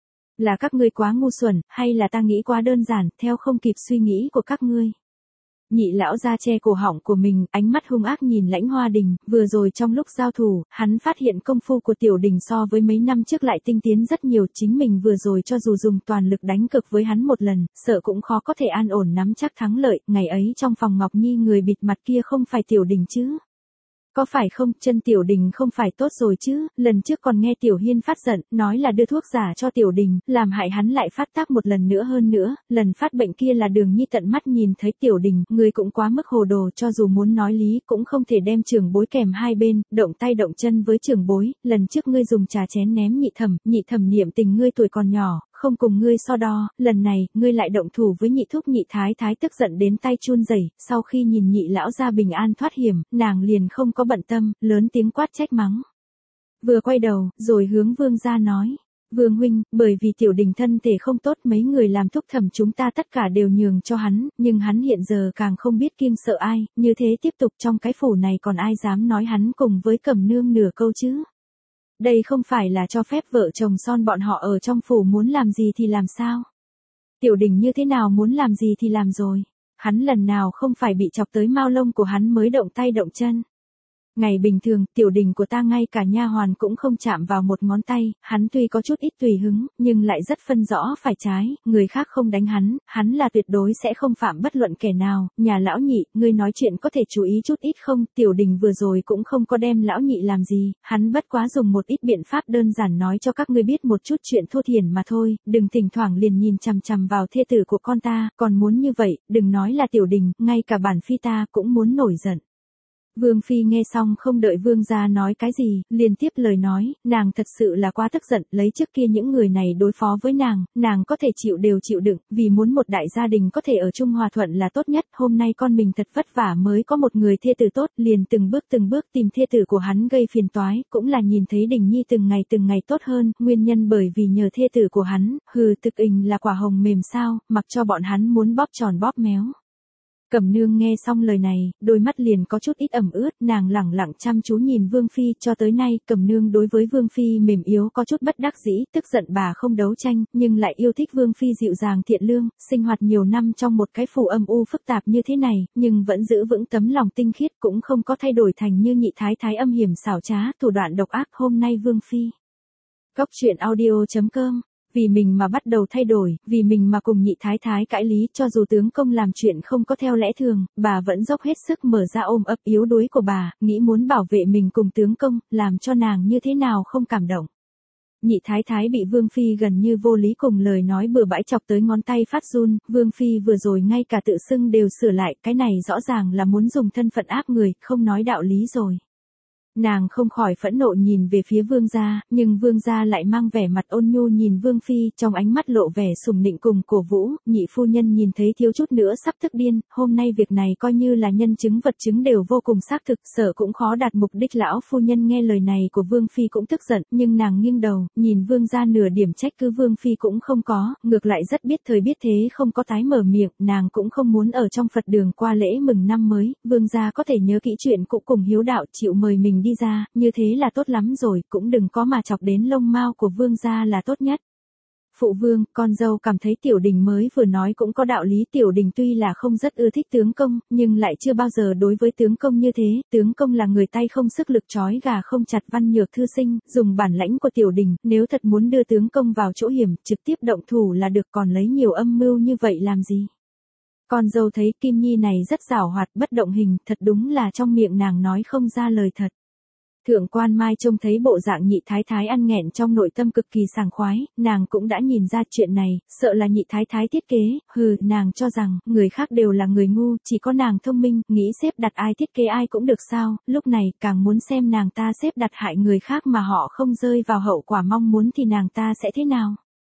Là các ngươi quá ngu xuẩn, hay là ta nghĩ quá đơn giản, theo không kịp suy nghĩ của các ngươi. Nhị lão ra che cổ họng của mình, ánh mắt hung ác nhìn Lãnh Hoa Đình, vừa rồi trong lúc giao thủ, hắn phát hiện công phu của Tiểu Đình so với mấy năm trước lại tinh tiến rất nhiều, chính mình vừa rồi cho dù dùng toàn lực đánh cực với hắn một lần, sợ cũng khó có thể an ổn nắm chắc thắng lợi, ngày ấy trong phòng Ngọc Nhi người bịt mặt kia không phải Tiểu Đình chứ. Có phải không, chân Tiểu Đình không phải tốt rồi chứ, lần trước còn nghe Tiểu Hiên phát giận, nói là đưa thuốc giả cho Tiểu Đình, làm hại hắn lại phát tác một lần nữa hơn nữa, lần phát bệnh kia là Đường Nhi tận mắt nhìn thấy Tiểu Đình, người cũng quá mức hồ đồ, cho dù muốn nói lý cũng không thể đem trưởng bối kèm hai bên, động tay động chân với trưởng bối, lần trước ngươi dùng trà chén ném nhị thẩm niệm tình ngươi tuổi còn nhỏ, không cùng ngươi so đo, lần này, ngươi lại động thủ với nhị thúc nhị thái thái tức giận đến tay chun rẩy, sau khi nhìn nhị lão ra bình an thoát hiểm, nàng liền không có bận tâm, lớn tiếng quát trách mắng. Vừa quay đầu, rồi hướng Vương gia nói, Vương huynh, bởi vì Tiểu Đình thân thể không tốt mấy người làm thúc thẩm chúng ta tất cả đều nhường cho hắn, nhưng hắn hiện giờ càng không biết kiêng sợ ai, như thế tiếp tục trong cái phủ này còn ai dám nói hắn cùng với Cẩm Nương nửa câu chứ. Đây không phải là cho phép vợ chồng son bọn họ ở trong phủ muốn làm gì thì làm sao. Tiểu Đình như thế nào muốn làm gì thì làm rồi. Hắn lần nào không phải bị chọc tới mao lông của hắn mới động tay động chân. Ngày bình thường, Tiểu Đình của ta ngay cả nha hoàn cũng không chạm vào một ngón tay, hắn tuy có chút ít tùy hứng, nhưng lại rất phân rõ phải trái, người khác không đánh hắn là tuyệt đối sẽ không phạm bất luận kẻ nào, nhà lão nhị, ngươi nói chuyện có thể chú ý chút ít không, Tiểu Đình vừa rồi cũng không có đem lão nhị làm gì, hắn bất quá dùng một ít biện pháp đơn giản nói cho các ngươi biết một chút chuyện thô thiển mà thôi, đừng thỉnh thoảng liền nhìn chằm chằm vào thê tử của con ta, còn muốn như vậy, đừng nói là Tiểu Đình, ngay cả bản phi ta cũng muốn nổi giận. Vương Phi nghe xong không đợi Vương gia nói cái gì, liền tiếp lời nói, nàng thật sự là quá tức giận, lấy trước kia những người này đối phó với nàng có thể chịu đều chịu đựng, vì muốn một đại gia đình có thể ở chung hòa thuận là tốt nhất, hôm nay con mình thật vất vả mới có một người thê tử tốt, liền từng bước tìm thê tử của hắn gây phiền toái, cũng là nhìn thấy Đình Nhi từng ngày tốt hơn, nguyên nhân bởi vì nhờ thê tử của hắn, thực tình là quả hồng mềm sao, mặc cho bọn hắn muốn bóp tròn bóp méo. Cẩm Nương nghe xong lời này, đôi mắt liền có chút ít ẩm ướt, nàng lẳng lặng chăm chú nhìn Vương Phi, cho tới nay, Cẩm Nương đối với Vương Phi mềm yếu có chút bất đắc dĩ, tức giận bà không đấu tranh, nhưng lại yêu thích Vương Phi dịu dàng thiện lương, sinh hoạt nhiều năm trong một cái phủ âm u phức tạp như thế này, nhưng vẫn giữ vững tấm lòng tinh khiết, cũng không có thay đổi thành như nhị thái thái âm hiểm xảo trá, thủ đoạn độc ác, hôm nay Vương Phi. Cốc truyện audio.com, vì mình mà bắt đầu thay đổi, vì mình mà cùng nhị thái thái cãi lý, cho dù tướng công làm chuyện không có theo lẽ thường, bà vẫn dốc hết sức mở ra ôm ấp yếu đuối của bà, nghĩ muốn bảo vệ mình cùng tướng công, làm cho nàng như thế nào không cảm động. Nhị thái thái bị Vương Phi gần như vô lý cùng lời nói bừa bãi chọc tới ngón tay phát run, Vương Phi vừa rồi ngay cả tự xưng đều sửa lại, cái này rõ ràng là muốn dùng thân phận áp người, không nói đạo lý rồi. Nàng không khỏi phẫn nộ nhìn về phía Vương gia, nhưng Vương gia lại mang vẻ mặt ôn nhu nhìn Vương Phi, trong ánh mắt lộ vẻ sùng nịnh cùng cổ vũ, nhị phu nhân nhìn thấy thiếu chút nữa sắp tức điên, hôm nay việc này coi như là nhân chứng vật chứng đều vô cùng xác thực, sợ cũng khó đạt mục đích. Lão phu nhân nghe lời này của Vương Phi cũng tức giận, nhưng nàng nghiêng đầu, nhìn Vương gia nửa điểm trách cứ Vương Phi cũng không có, ngược lại rất biết thời biết thế không có tái mở miệng, nàng cũng không muốn ở trong Phật đường qua lễ mừng năm mới, Vương gia có thể nhớ kỹ chuyện cũ cùng hiếu đạo chịu mời mình đi ra, như thế là tốt lắm rồi, cũng đừng có mà chọc đến lông mao của Vương gia là tốt nhất. Phụ vương, con dâu cảm thấy Tiểu Đình mới vừa nói cũng có đạo lý, Tiểu Đình tuy là không rất ưa thích tướng công, nhưng lại chưa bao giờ đối với tướng công như thế, tướng công là người tay không sức lực trói gà không chặt văn nhược thư sinh, dùng bản lãnh của Tiểu Đình, nếu thật muốn đưa tướng công vào chỗ hiểm, trực tiếp động thủ là được, còn lấy nhiều âm mưu như vậy làm gì. Con dâu thấy Kim Nhi này rất giảo hoạt bất động hình, thật đúng là trong miệng nàng nói không ra lời thật. Thượng quan Mai trông thấy bộ dạng nhị thái thái ăn nghẹn trong nội tâm cực kỳ sảng khoái, nàng cũng đã nhìn ra chuyện này, sợ là nhị thái thái thiết kế, nàng cho rằng, người khác đều là người ngu, chỉ có nàng thông minh, nghĩ xếp đặt ai thiết kế ai cũng được sao, lúc này, càng muốn xem nàng ta xếp đặt hại người khác mà họ không rơi vào hậu quả mong muốn thì nàng ta sẽ thế nào.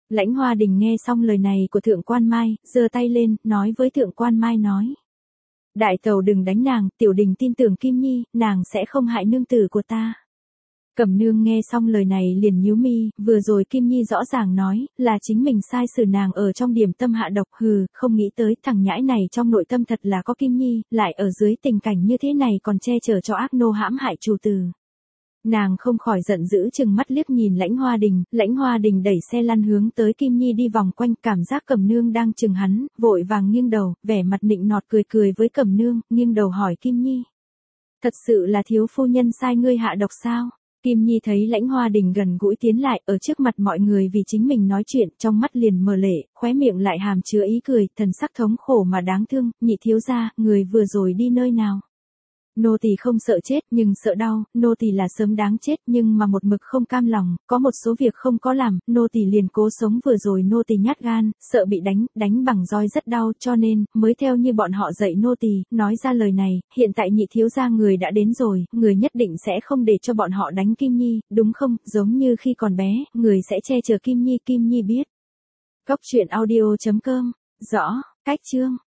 Lãnh Hoa Đình nghe xong lời này của Thượng Quan Mai, giơ tay lên, nói với Thượng Quan Mai nói. Đại tẩu đừng đánh nàng, tiểu đình tin tưởng Kim Nhi, nàng sẽ không hại nương tử của ta. Cẩm nương nghe xong lời này liền nhíu mi, vừa rồi Kim Nhi rõ ràng nói, là chính mình sai xử nàng ở trong điểm tâm hạ độc, không nghĩ tới thằng nhãi này trong nội tâm thật là có Kim Nhi, lại ở dưới tình cảnh như thế này còn che chở cho ác nô hãm hại chủ tử. Nàng không khỏi giận dữ chừng mắt liếc nhìn Lãnh Hoa Đình đẩy xe lăn hướng tới Kim Nhi đi vòng quanh, cảm giác Cẩm nương đang chừng hắn, vội vàng nghiêng đầu, vẻ mặt nịnh nọt cười với Cẩm nương, nghiêng đầu hỏi Kim Nhi. Thật sự là thiếu phu nhân sai ngươi hạ độc sao? Kim Nhi thấy Lãnh Hoa Đình gần gũi tiến lại ở trước mặt mọi người vì chính mình nói chuyện, trong mắt liền mở lệ, khóe miệng lại hàm chứa ý cười, thần sắc thống khổ mà đáng thương, nhị thiếu gia, người vừa rồi đi nơi nào? Nô tỳ không sợ chết nhưng sợ đau, nô tỳ là sớm đáng chết nhưng mà một mực không cam lòng, có một số việc không có làm, nô tỳ liền cố sống, vừa rồi nô tỳ nhát gan, sợ bị đánh bằng roi rất đau, cho nên mới theo như bọn họ dạy nô tỳ, nói ra lời này. Hiện tại nhị thiếu gia người đã đến rồi, người nhất định sẽ không để cho bọn họ đánh Kim Nhi, đúng không? Giống như khi còn bé, người sẽ che chở Kim Nhi biết. Cốc truyện audio.com. Rõ, cách chương